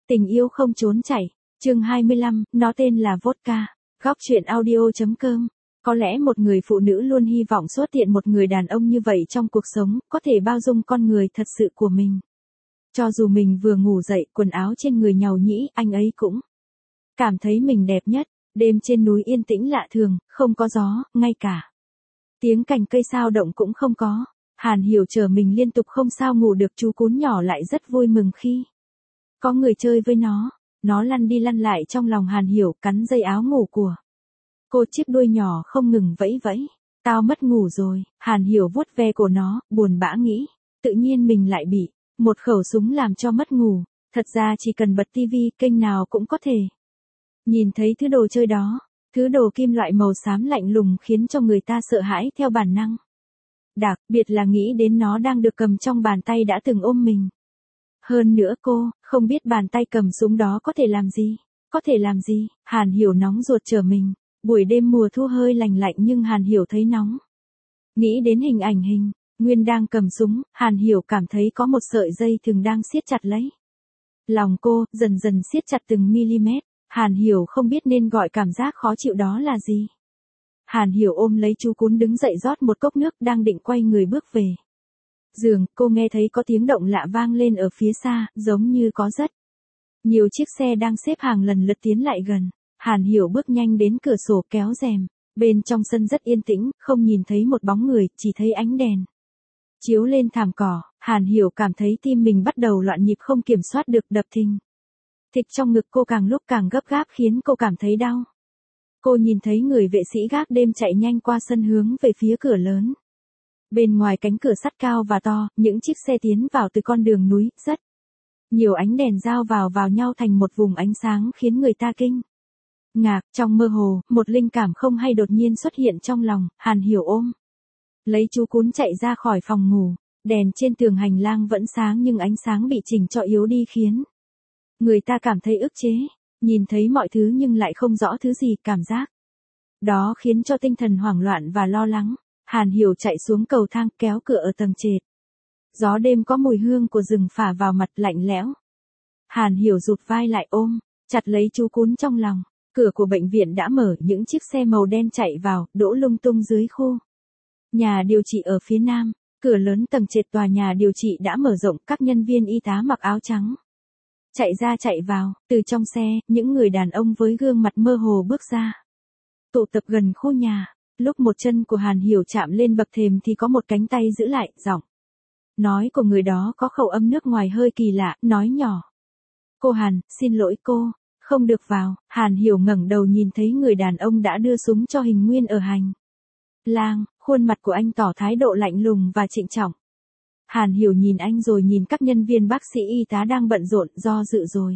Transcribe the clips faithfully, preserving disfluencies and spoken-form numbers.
Tình yêu không trốn chạy. Chương hai mươi lăm, nó tên là vodka. Góc truyện audio chấm com. Có lẽ một người phụ nữ luôn hy vọng xuất hiện một người đàn ông như vậy trong cuộc sống, có thể bao dung con người thật sự của mình. Cho dù mình vừa ngủ dậy, quần áo trên người nhàu nhĩ, anh ấy cũng cảm thấy mình đẹp nhất. Đêm trên núi yên tĩnh lạ thường, không có gió, ngay cả tiếng cành cây sao động cũng không có. Hàn Hiểu chờ mình liên tục không sao ngủ được, chú cún nhỏ lại rất vui mừng khi có người chơi với nó. Nó lăn đi lăn lại trong lòng Hàn Hiểu, cắn dây áo ngủ của cô, chiếc đuôi nhỏ không ngừng vẫy vẫy. Tao mất ngủ rồi. Hàn Hiểu vuốt ve cổ nó, buồn bã nghĩ. Tự nhiên mình lại bị một khẩu súng làm cho mất ngủ. Thật ra chỉ cần bật tivi, kênh nào cũng có thể nhìn thấy thứ đồ chơi đó. Thứ đồ kim loại màu xám lạnh lùng khiến cho người ta sợ hãi theo bản năng. Đặc biệt là nghĩ đến nó đang được cầm trong bàn tay đã từng ôm mình. Hơn nữa cô, không biết bàn tay cầm súng đó có thể làm gì. Có thể làm gì? Hàn Hiểu nóng ruột chờ mình. Buổi đêm mùa thu hơi lành lạnh nhưng Hàn Hiểu thấy nóng. Nghĩ đến hình ảnh hình Nguyên đang cầm súng, Hàn Hiểu cảm thấy có một sợi dây thừng đang siết chặt lấy lòng cô, dần dần siết chặt từng mm. Hàn Hiểu không biết nên gọi cảm giác khó chịu đó là gì. Hàn Hiểu ôm lấy chú cún đứng dậy rót một cốc nước, đang định quay người bước về giường, cô nghe thấy có tiếng động lạ vang lên ở phía xa, giống như có rất nhiều chiếc xe đang xếp hàng lần lượt tiến lại gần. Hàn Hiểu bước nhanh đến cửa sổ kéo rèm. Bên trong sân rất yên tĩnh, không nhìn thấy một bóng người, chỉ thấy ánh đèn chiếu lên thảm cỏ. Hàn Hiểu cảm thấy tim mình bắt đầu loạn nhịp không kiểm soát được, đập thình thịch trong ngực cô càng lúc càng gấp gáp khiến cô cảm thấy đau. Cô nhìn thấy người vệ sĩ gác đêm chạy nhanh qua sân hướng về phía cửa lớn. Bên ngoài cánh cửa sắt cao và to, những chiếc xe tiến vào từ con đường núi, rất nhiều ánh đèn giao vào vào nhau thành một vùng ánh sáng khiến người ta kinh ngạc. Trong mơ hồ, một linh cảm không hay đột nhiên xuất hiện trong lòng. Hàn Hiểu ôm lấy chú cún chạy ra khỏi phòng ngủ. Đèn trên tường hành lang vẫn sáng nhưng ánh sáng bị chỉnh cho yếu đi khiến người ta cảm thấy ức chế. Nhìn thấy mọi thứ nhưng lại không rõ thứ gì, cảm giác đó khiến cho tinh thần hoảng loạn và lo lắng. Hàn Hiểu chạy xuống cầu thang, kéo cửa ở tầng trệt. Gió đêm có mùi hương của rừng phả vào mặt, lạnh lẽo. Hàn Hiểu rụt vai lại ôm chặt lấy chú cún trong lòng. Cửa của bệnh viện đã mở, những chiếc xe màu đen chạy vào, đỗ lung tung dưới khu nhà điều trị ở phía nam. Cửa lớn tầng trệt tòa nhà điều trị đã mở rộng, các nhân viên y tá mặc áo trắng chạy ra chạy vào. Từ trong xe, những người đàn ông với gương mặt mơ hồ bước ra, tụ tập gần khu nhà. Lúc một chân của Hàn Hiểu chạm lên bậc thềm thì có một cánh tay giữ lại. Giọng nói của người đó có khẩu âm nước ngoài hơi kỳ lạ, nói nhỏ. Cô Hàn, xin lỗi cô, không được vào. Hàn Hiểu ngẩng đầu nhìn thấy người đàn ông đã đưa súng cho Hình Nguyên ở hành lang. Khuôn mặt của anh tỏ thái độ lạnh lùng và trịnh trọng. Hàn Hiểu nhìn anh rồi nhìn các nhân viên bác sĩ y tá đang bận rộn, do dự rồi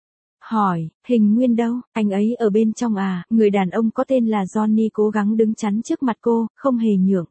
hỏi, Hình Nguyên đâu? Anh ấy ở bên trong à? Người đàn ông có tên là Johnny cố gắng đứng chắn trước mặt cô, không hề nhượng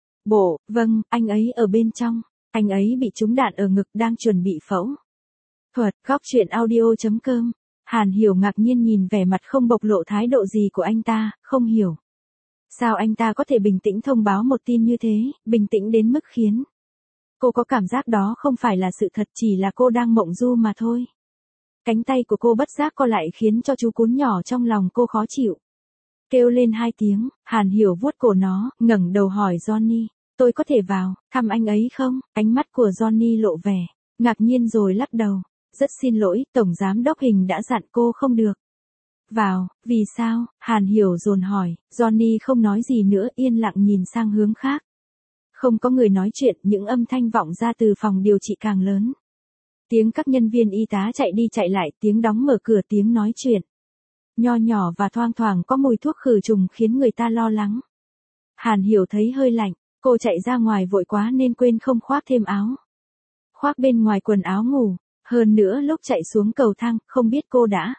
bộ. Vâng, anh ấy ở bên trong. Anh ấy bị trúng đạn ở ngực, đang chuẩn bị phẫu thuật. Góc truyện audio chấm com. Hàn Hiểu ngạc nhiên nhìn vẻ mặt không bộc lộ thái độ gì của anh ta, không hiểu sao anh ta có thể bình tĩnh thông báo một tin như thế, bình tĩnh đến mức khiến cô có cảm giác đó không phải là sự thật, chỉ là cô đang mộng du mà thôi. Cánh tay của cô bất giác co lại khiến cho chú cún nhỏ trong lòng cô khó chịu. Kêu lên hai tiếng. Hàn Hiểu vuốt cổ nó, ngẩng đầu hỏi Johnny, tôi có thể vào thăm anh ấy không? Ánh mắt của Johnny lộ vẻ ngạc nhiên rồi lắc đầu. Rất xin lỗi, Tổng Giám đốc Hình đã dặn cô không được vào. Vì sao? Hàn Hiểu dồn hỏi. Johnny không nói gì nữa, yên lặng nhìn sang hướng khác. Không có người nói chuyện, những âm thanh vọng ra từ phòng điều trị càng lớn. Tiếng các nhân viên y tá chạy đi chạy lại, tiếng đóng mở cửa, tiếng nói chuyện nho nhỏ và thoang thoảng có mùi thuốc khử trùng khiến người ta lo lắng. Hàn Hiểu thấy hơi lạnh, cô chạy ra ngoài vội quá nên quên không khoác thêm áo khoác bên ngoài quần áo ngủ. Hơn nữa lúc chạy xuống cầu thang, không biết cô đã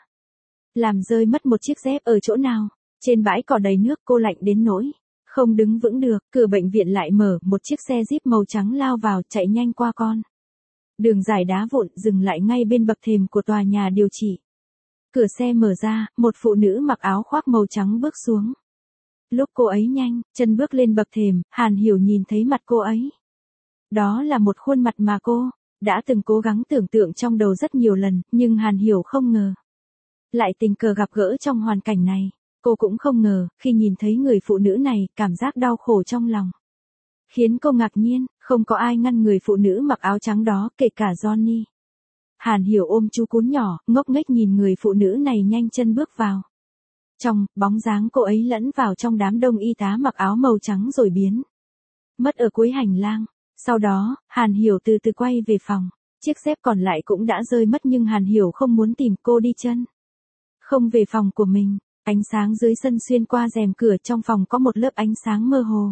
làm rơi mất một chiếc dép ở chỗ nào. Trên bãi cỏ đầy nước, cô lạnh đến nỗi không đứng vững được. Cửa bệnh viện lại mở, một chiếc xe Jeep màu trắng lao vào, chạy nhanh qua con đường dài đá vụn, dừng lại ngay bên bậc thềm của tòa nhà điều trị. Cửa xe mở ra, một phụ nữ mặc áo khoác màu trắng bước xuống. Lúc cô ấy nhanh chân bước lên bậc thềm, Hàn Hiểu nhìn thấy mặt cô ấy. Đó là một khuôn mặt mà cô Đã từng cố gắng tưởng tượng trong đầu rất nhiều lần, nhưng Hàn Hiểu không ngờ. Lại tình cờ gặp gỡ trong hoàn cảnh này. Cô cũng không ngờ, khi nhìn thấy người phụ nữ này, cảm giác đau khổ trong lòng. Khiến cô ngạc nhiên, không có ai ngăn người phụ nữ mặc áo trắng đó, kể cả Johnny. Hàn Hiểu ôm chú cún nhỏ, ngốc nghếch nhìn người phụ nữ này nhanh chân bước vào. Trong, bóng dáng cô ấy lẫn vào trong đám đông y tá mặc áo màu trắng rồi biến mất ở cuối hành lang. Sau đó, Hàn Hiểu từ từ quay về phòng. Chiếc dép còn lại cũng đã rơi mất nhưng Hàn Hiểu không muốn tìm, cô đi chân không về phòng của mình. Ánh sáng dưới sân xuyên qua rèm cửa, trong phòng có một lớp ánh sáng mơ hồ.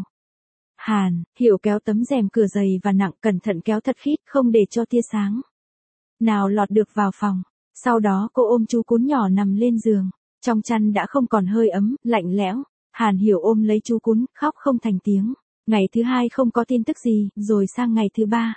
Hàn Hiểu kéo tấm rèm cửa dày và nặng, cẩn thận kéo thật khít, không để cho tia sáng nào lọt được vào phòng. Sau đó cô ôm chú cún nhỏ nằm lên giường. Trong chăn đã không còn hơi ấm, lạnh lẽo. Hàn Hiểu ôm lấy chú cún, khóc không thành tiếng. Ngày thứ hai không có tin tức gì, rồi sang ngày thứ ba.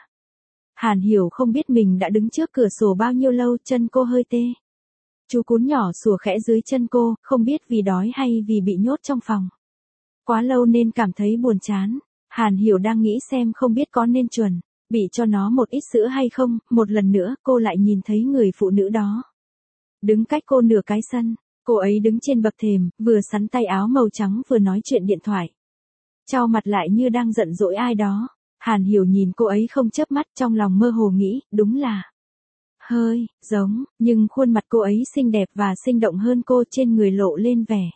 Hàn Hiểu không biết mình đã đứng trước cửa sổ bao nhiêu lâu, chân cô hơi tê. Chú cún nhỏ sủa khẽ dưới chân cô, không biết vì đói hay vì bị nhốt trong phòng quá lâu nên cảm thấy buồn chán. Hàn Hiểu đang nghĩ xem không biết có nên chuẩn bị cho nó một ít sữa hay không. Một lần nữa cô lại nhìn thấy người phụ nữ đó đứng cách cô nửa cái sân. Cô ấy đứng trên bậc thềm, vừa xắn tay áo màu trắng vừa nói chuyện điện thoại. Chau mặt lại như đang giận dỗi ai đó. Hàn Hiểu nhìn cô ấy không chớp mắt, trong lòng mơ hồ nghĩ, đúng là hơi giống, nhưng khuôn mặt cô ấy xinh đẹp và sinh động hơn cô, trên người lộ lên vẻ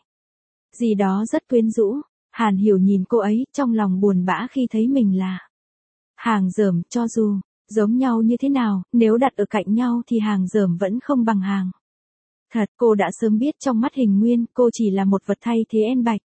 gì đó rất quyến rũ. Hàn Hiểu nhìn cô ấy, trong lòng buồn bã khi thấy mình là hàng dởm. Cho dù giống nhau như thế nào, nếu đặt ở cạnh nhau thì hàng dởm vẫn không bằng hàng thật. Cô đã sớm biết trong mắt Hình Nguyên, cô chỉ là một vật thay thế En Bạch.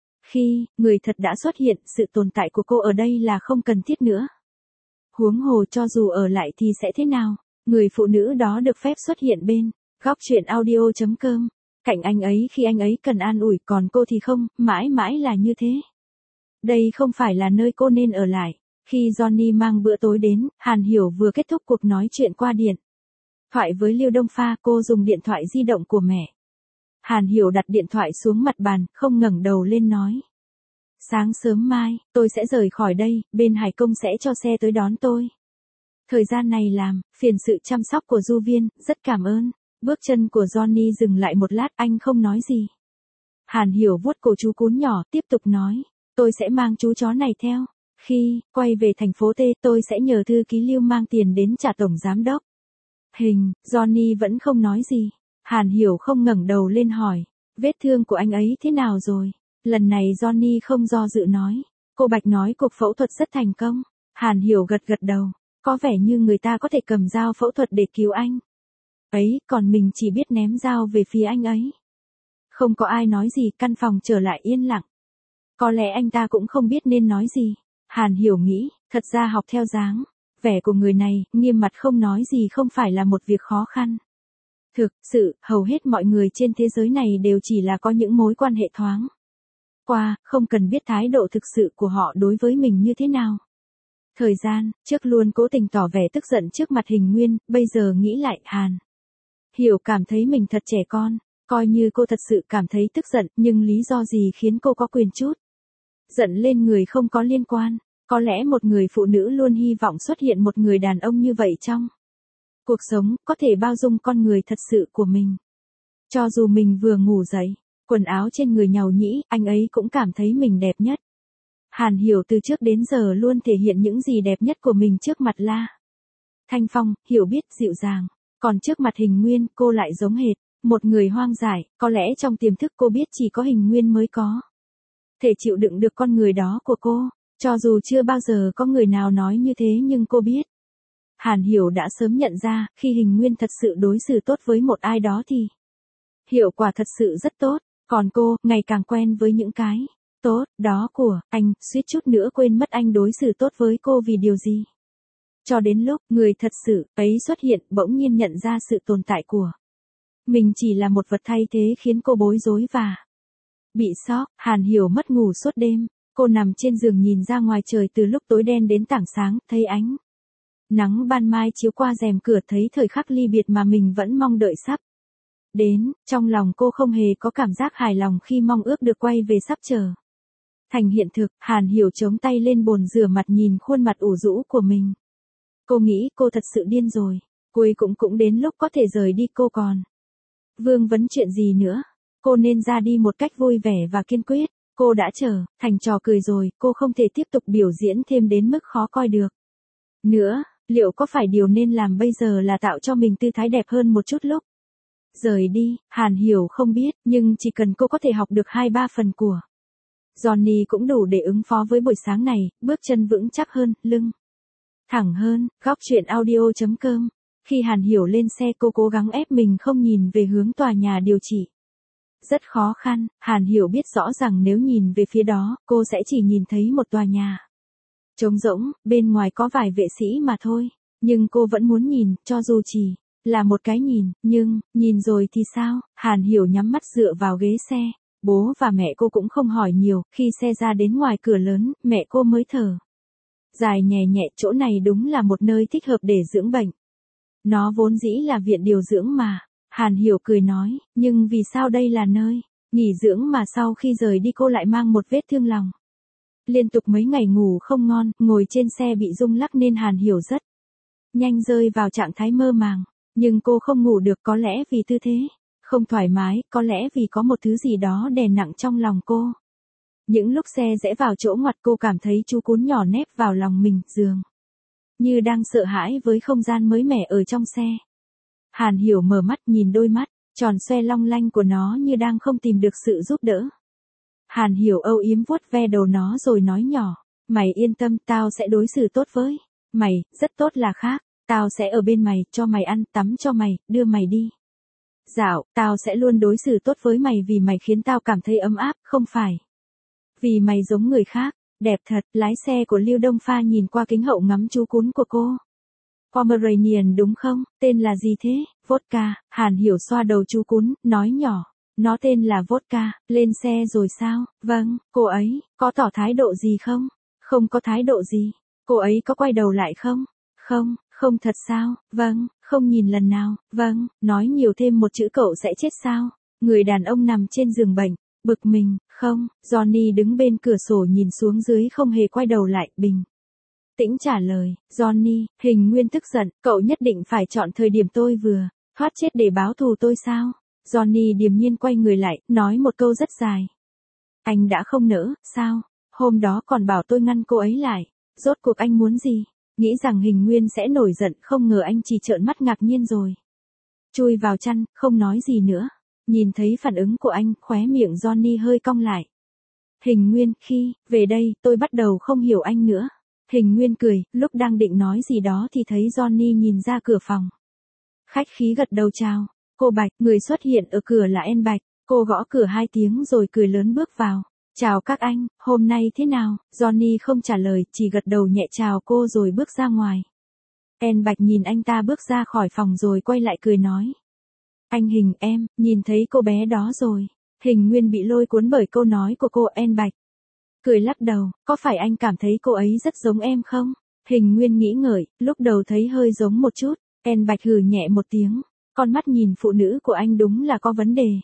Khi người thật đã xuất hiện, sự tồn tại của cô ở đây là không cần thiết nữa. Huống hồ cho dù ở lại thì sẽ thế nào? Người phụ nữ đó được phép xuất hiện bên góc truyện audio chấm com cạnh anh ấy khi anh ấy cần an ủi, còn cô thì không, mãi mãi là như thế. Đây không phải là nơi cô nên ở lại. Khi Johnny mang bữa tối đến, Hàn Hiểu vừa kết thúc cuộc nói chuyện qua điện thoại với Lưu Đông Pha, cô dùng điện thoại di động của mẹ. Hàn Hiểu đặt điện thoại xuống mặt bàn, không ngẩng đầu lên nói. Sáng sớm mai, tôi sẽ rời khỏi đây, bên Hải Công sẽ cho xe tới đón tôi. Thời gian này làm, phiền sự chăm sóc của Du Viên, rất cảm ơn. Bước chân của Johnny dừng lại một lát, anh không nói gì. Hàn Hiểu vuốt cổ chú cún nhỏ, tiếp tục nói. Tôi sẽ mang chú chó này theo. Khi quay về thành phố T, tôi sẽ nhờ thư ký Lưu mang tiền đến trả tổng giám đốc. Hình, Johnny vẫn không nói gì. Hàn Hiểu không ngẩng đầu lên hỏi. Vết thương của anh ấy thế nào rồi? Lần này Johnny không do dự nói. Cô Bạch nói cuộc phẫu thuật rất thành công. Hàn Hiểu gật gật đầu. Có vẻ như người ta có thể cầm dao phẫu thuật để cứu anh ấy, còn mình chỉ biết ném dao về phía anh ấy. Không có ai nói gì, căn phòng trở lại yên lặng. Có lẽ anh ta cũng không biết nên nói gì. Hàn Hiểu nghĩ, thật ra học theo dáng vẻ của người này, nghiêm mặt không nói gì không phải là một việc khó khăn. Thực sự, hầu hết mọi người trên thế giới này đều chỉ là có những mối quan hệ thoáng qua, không cần biết thái độ thực sự của họ đối với mình như thế nào. Thời gian trước luôn cố tình tỏ vẻ tức giận trước mặt Hình Nguyên, bây giờ nghĩ lại, Hàn Hiểu cảm thấy mình thật trẻ con. Coi như cô thật sự cảm thấy tức giận, nhưng lý do gì khiến cô có quyền chút giận lên người không có liên quan? Có lẽ một người phụ nữ luôn hy vọng xuất hiện một người đàn ông như vậy trong cuộc sống, có thể bao dung con người thật sự của mình. Cho dù mình vừa ngủ dậy, quần áo trên người nhàu nhĩ, anh ấy cũng cảm thấy mình đẹp nhất. Hàn Hiểu từ trước đến giờ luôn thể hiện những gì đẹp nhất của mình trước mặt La Thanh Phong, hiểu biết, dịu dàng. Còn trước mặt Hình Nguyên, cô lại giống hệt một người hoang dại. Có lẽ trong tiềm thức cô biết chỉ có Hình Nguyên mới có thể chịu đựng được con người đó của cô. Cho dù chưa bao giờ có người nào nói như thế nhưng cô biết. Hàn Hiểu đã sớm nhận ra, khi Hình Nguyên thật sự đối xử tốt với một ai đó thì hiệu quả thật sự rất tốt. Còn cô, ngày càng quen với những cái tốt đó của anh, suýt chút nữa quên mất anh đối xử tốt với cô vì điều gì. Cho đến lúc, người thật sự ấy xuất hiện, bỗng nhiên nhận ra sự tồn tại của mình chỉ là một vật thay thế, khiến cô bối rối và bị sốc. Hàn Hiểu mất ngủ suốt đêm. Cô nằm trên giường nhìn ra ngoài trời từ lúc tối đen đến tảng sáng, thấy ánh nắng ban mai chiếu qua rèm cửa, thấy thời khắc ly biệt mà mình vẫn mong đợi sắp đến. Trong lòng cô không hề có cảm giác hài lòng khi mong ước được quay về sắp trở thành hiện thực. Hàn Hiểu chống tay lên bồn rửa mặt nhìn khuôn mặt ủ rũ của mình. Cô nghĩ cô thật sự điên rồi. Cuối cũng cũng đến lúc có thể rời đi cô còn. Vương vấn chuyện gì nữa? Cô nên ra đi một cách vui vẻ và kiên quyết. Cô đã trở thành trò cười rồi, cô không thể tiếp tục biểu diễn thêm đến mức khó coi được. Nữa, liệu có phải điều nên làm bây giờ là tạo cho mình tư thái đẹp hơn một chút lúc rời đi? Hàn Hiểu không biết, nhưng chỉ cần cô có thể học được hai ba phần của Johnny cũng đủ để ứng phó với buổi sáng này, bước chân vững chắc hơn, lưng thẳng hơn. Góc truyện audio.com. Khi Hàn Hiểu lên xe cô cố gắng ép mình không nhìn về hướng tòa nhà điều trị. Rất khó khăn, Hàn Hiểu biết rõ rằng nếu nhìn về phía đó, cô sẽ chỉ nhìn thấy một tòa nhà trống rỗng, bên ngoài có vài vệ sĩ mà thôi. Nhưng cô vẫn muốn nhìn, cho dù chỉ là một cái nhìn, nhưng, nhìn rồi thì sao? Hàn Hiểu nhắm mắt dựa vào ghế xe. Bố và mẹ cô cũng không hỏi nhiều, khi xe ra đến ngoài cửa lớn, mẹ cô mới thở dài nhẹ nhẹ, chỗ này đúng là một nơi thích hợp để dưỡng bệnh. Nó vốn dĩ là viện điều dưỡng mà. Hàn Hiểu cười nói, nhưng vì sao đây là nơi nghỉ dưỡng mà sau khi rời đi cô lại mang một vết thương lòng. Liên tục mấy ngày ngủ không ngon, ngồi trên xe bị rung lắc nên Hàn Hiểu rất nhanh rơi vào trạng thái mơ màng. Nhưng cô không ngủ được, có lẽ vì tư thế không thoải mái, có lẽ vì có một thứ gì đó đè nặng trong lòng cô. Những lúc xe rẽ vào chỗ ngoặt cô cảm thấy chú cún nhỏ nép vào lòng mình, dường như đang sợ hãi với không gian mới mẻ ở trong xe. Hàn Hiểu mở mắt nhìn đôi mắt tròn xoe long lanh của nó như đang không tìm được sự giúp đỡ. Hàn Hiểu âu yếm vuốt ve đầu nó rồi nói nhỏ, mày yên tâm, tao sẽ đối xử tốt với mày, rất tốt là khác. Tao sẽ ở bên mày, cho mày ăn, tắm cho mày, đưa mày đi dạo, tao sẽ luôn đối xử tốt với mày vì mày khiến tao cảm thấy ấm áp, không phải vì mày giống người khác. Đẹp thật. Lái xe của Lưu Đông Pha nhìn qua kính hậu ngắm chú cún của cô. Pomeranian đúng không? Tên là gì thế? Vodka. Hàn Hiểu xoa đầu chú cún, nói nhỏ. Nó tên là Vodka. Lên xe rồi sao? Vâng. Cô ấy có tỏ thái độ gì không? Không có thái độ gì. Cô ấy có quay đầu lại không? Không. Không thật sao? Vâng. Không nhìn lần nào? Vâng. Nói nhiều thêm một chữ cậu sẽ chết sao? Người đàn ông nằm trên giường bệnh, bực mình. Không. Johnny đứng bên cửa sổ nhìn xuống dưới không hề quay đầu lại, bình tĩnh trả lời. Johnny. Hình Nguyên tức giận, cậu nhất định phải chọn thời điểm tôi vừa thoát chết để báo thù tôi sao? Johnny điềm nhiên quay người lại, nói một câu rất dài. Anh đã không nỡ, sao? Hôm đó còn bảo tôi ngăn cô ấy lại. Rốt cuộc anh muốn gì? Nghĩ rằng Hình Nguyên sẽ nổi giận, không ngờ anh chỉ trợn mắt ngạc nhiên rồi chui vào chăn, không nói gì nữa. Nhìn thấy phản ứng của anh, khóe miệng Johnny hơi cong lại. Hình Nguyên, khi về đây, tôi bắt đầu không hiểu anh nữa. Hình Nguyên cười, lúc đang định nói gì đó thì thấy Johnny nhìn ra cửa phòng. Khách khí gật đầu chào. Cô Bạch, người xuất hiện ở cửa là En Bạch. Cô gõ cửa hai tiếng rồi cười lớn bước vào. Chào các anh, hôm nay thế nào? Johnny không trả lời, chỉ gật đầu nhẹ chào cô rồi bước ra ngoài. En Bạch nhìn anh ta bước ra khỏi phòng rồi quay lại cười nói. Anh Hình, em, nhìn thấy cô bé đó rồi. Hình Nguyên bị lôi cuốn bởi câu nói của cô. En Bạch cười lắc đầu, có phải anh cảm thấy cô ấy rất giống em không? Hình Nguyên nghĩ ngợi, lúc đầu thấy hơi giống một chút. En Bạch hừ nhẹ một tiếng, con mắt nhìn phụ nữ của anh đúng là có vấn đề.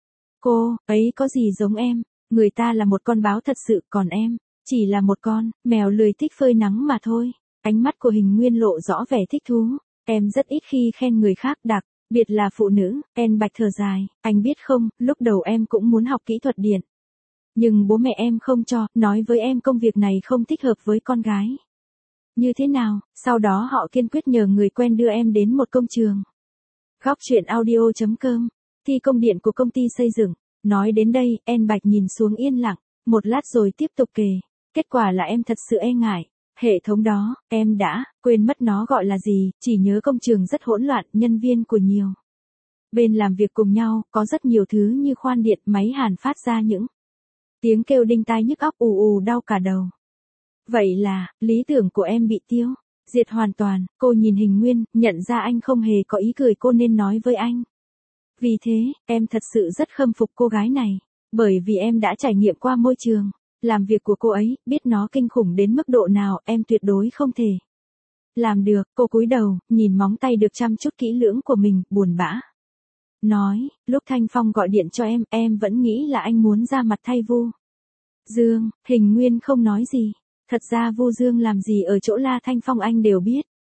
Cô ấy có gì giống em? Người ta là một con báo thật sự, còn em chỉ là một con mèo lười thích phơi nắng mà thôi. Ánh mắt của Hình Nguyên lộ rõ vẻ thích thú. Em rất ít khi khen người khác, đặc biệt là phụ nữ. En Bạch thở dài, anh biết không, lúc đầu em cũng muốn học kỹ thuật điện. Nhưng bố mẹ em không cho, nói với em công việc này không thích hợp với con gái. Như thế nào, sau đó họ kiên quyết nhờ người quen đưa em đến một công trường. Góc truyện audio.com. Thi công điện của công ty xây dựng. Nói đến đây, En Bạch nhìn xuống yên lặng, một lát rồi tiếp tục kể. Kết quả là em thật sự e ngại. Hệ thống đó, em đã quên mất nó gọi là gì, chỉ nhớ công trường rất hỗn loạn, nhân viên của nhiều bên làm việc cùng nhau, có rất nhiều thứ như khoan điện, máy hàn phát ra những tiếng kêu đinh tai nhức óc, ù ù đau cả đầu. Vậy là, lý tưởng của em bị tiêu diệt hoàn toàn. Cô nhìn Hình Nguyên, nhận ra anh không hề có ý cười cô nên nói với anh. Vì thế, em thật sự rất khâm phục cô gái này, bởi vì em đã trải nghiệm qua môi trường làm việc của cô ấy, biết nó kinh khủng đến mức độ nào, em tuyệt đối không thể làm được. Cô cúi đầu, nhìn móng tay được chăm chút kỹ lưỡng của mình, buồn bã nói, lúc Thanh Phong gọi điện cho em, em vẫn nghĩ là anh muốn ra mặt thay Vu Dương. Hình Nguyên không nói gì. Thật ra Vu Dương làm gì ở chỗ La Thanh Phong anh đều biết.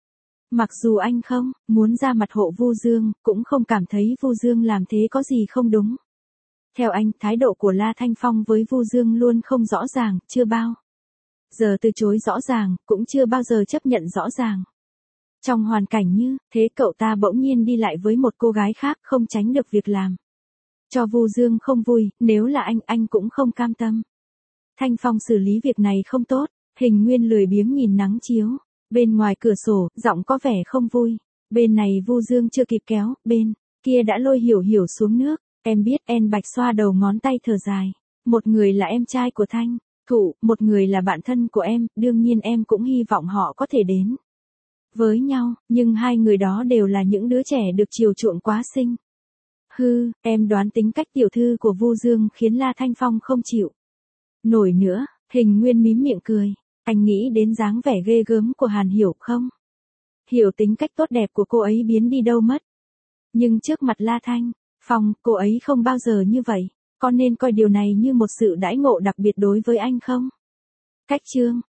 Mặc dù anh không muốn ra mặt hộ Vu Dương, cũng không cảm thấy Vu Dương làm thế có gì không đúng. Theo anh, thái độ của La Thanh Phong với Vu Dương luôn không rõ ràng, chưa bao giờ từ chối rõ ràng, cũng chưa bao giờ chấp nhận rõ ràng. Trong hoàn cảnh như thế, cậu ta bỗng nhiên đi lại với một cô gái khác, không tránh được việc làm cho Vu Dương không vui, nếu là anh, anh cũng không cam tâm. Thanh Phong xử lý việc này không tốt. Hình Nguyên lười biếng nhìn nắng chiếu bên ngoài cửa sổ, giọng có vẻ không vui. Bên này Vu Dương chưa kịp kéo, bên kia đã lôi Hiểu Hiểu xuống nước. Em biết, En Bạch xoa đầu ngón tay thở dài. Một người là em trai của Thanh Thụ, một người là bạn thân của em, đương nhiên em cũng hy vọng họ có thể đến với nhau, nhưng hai người đó đều là những đứa trẻ được chiều chuộng quá xinh. Hư, em đoán tính cách tiểu thư của Vu Dương khiến La Thanh Phong không chịu nổi nữa. Hình Nguyên mím miệng cười. Anh nghĩ đến dáng vẻ ghê gớm của Hàn Hiểu không? Hiểu tính cách tốt đẹp của cô ấy biến đi đâu mất. Nhưng trước mặt La Thanh Phong, cô ấy không bao giờ như vậy. Có nên coi điều này như một sự đãi ngộ đặc biệt đối với anh không? Cách chương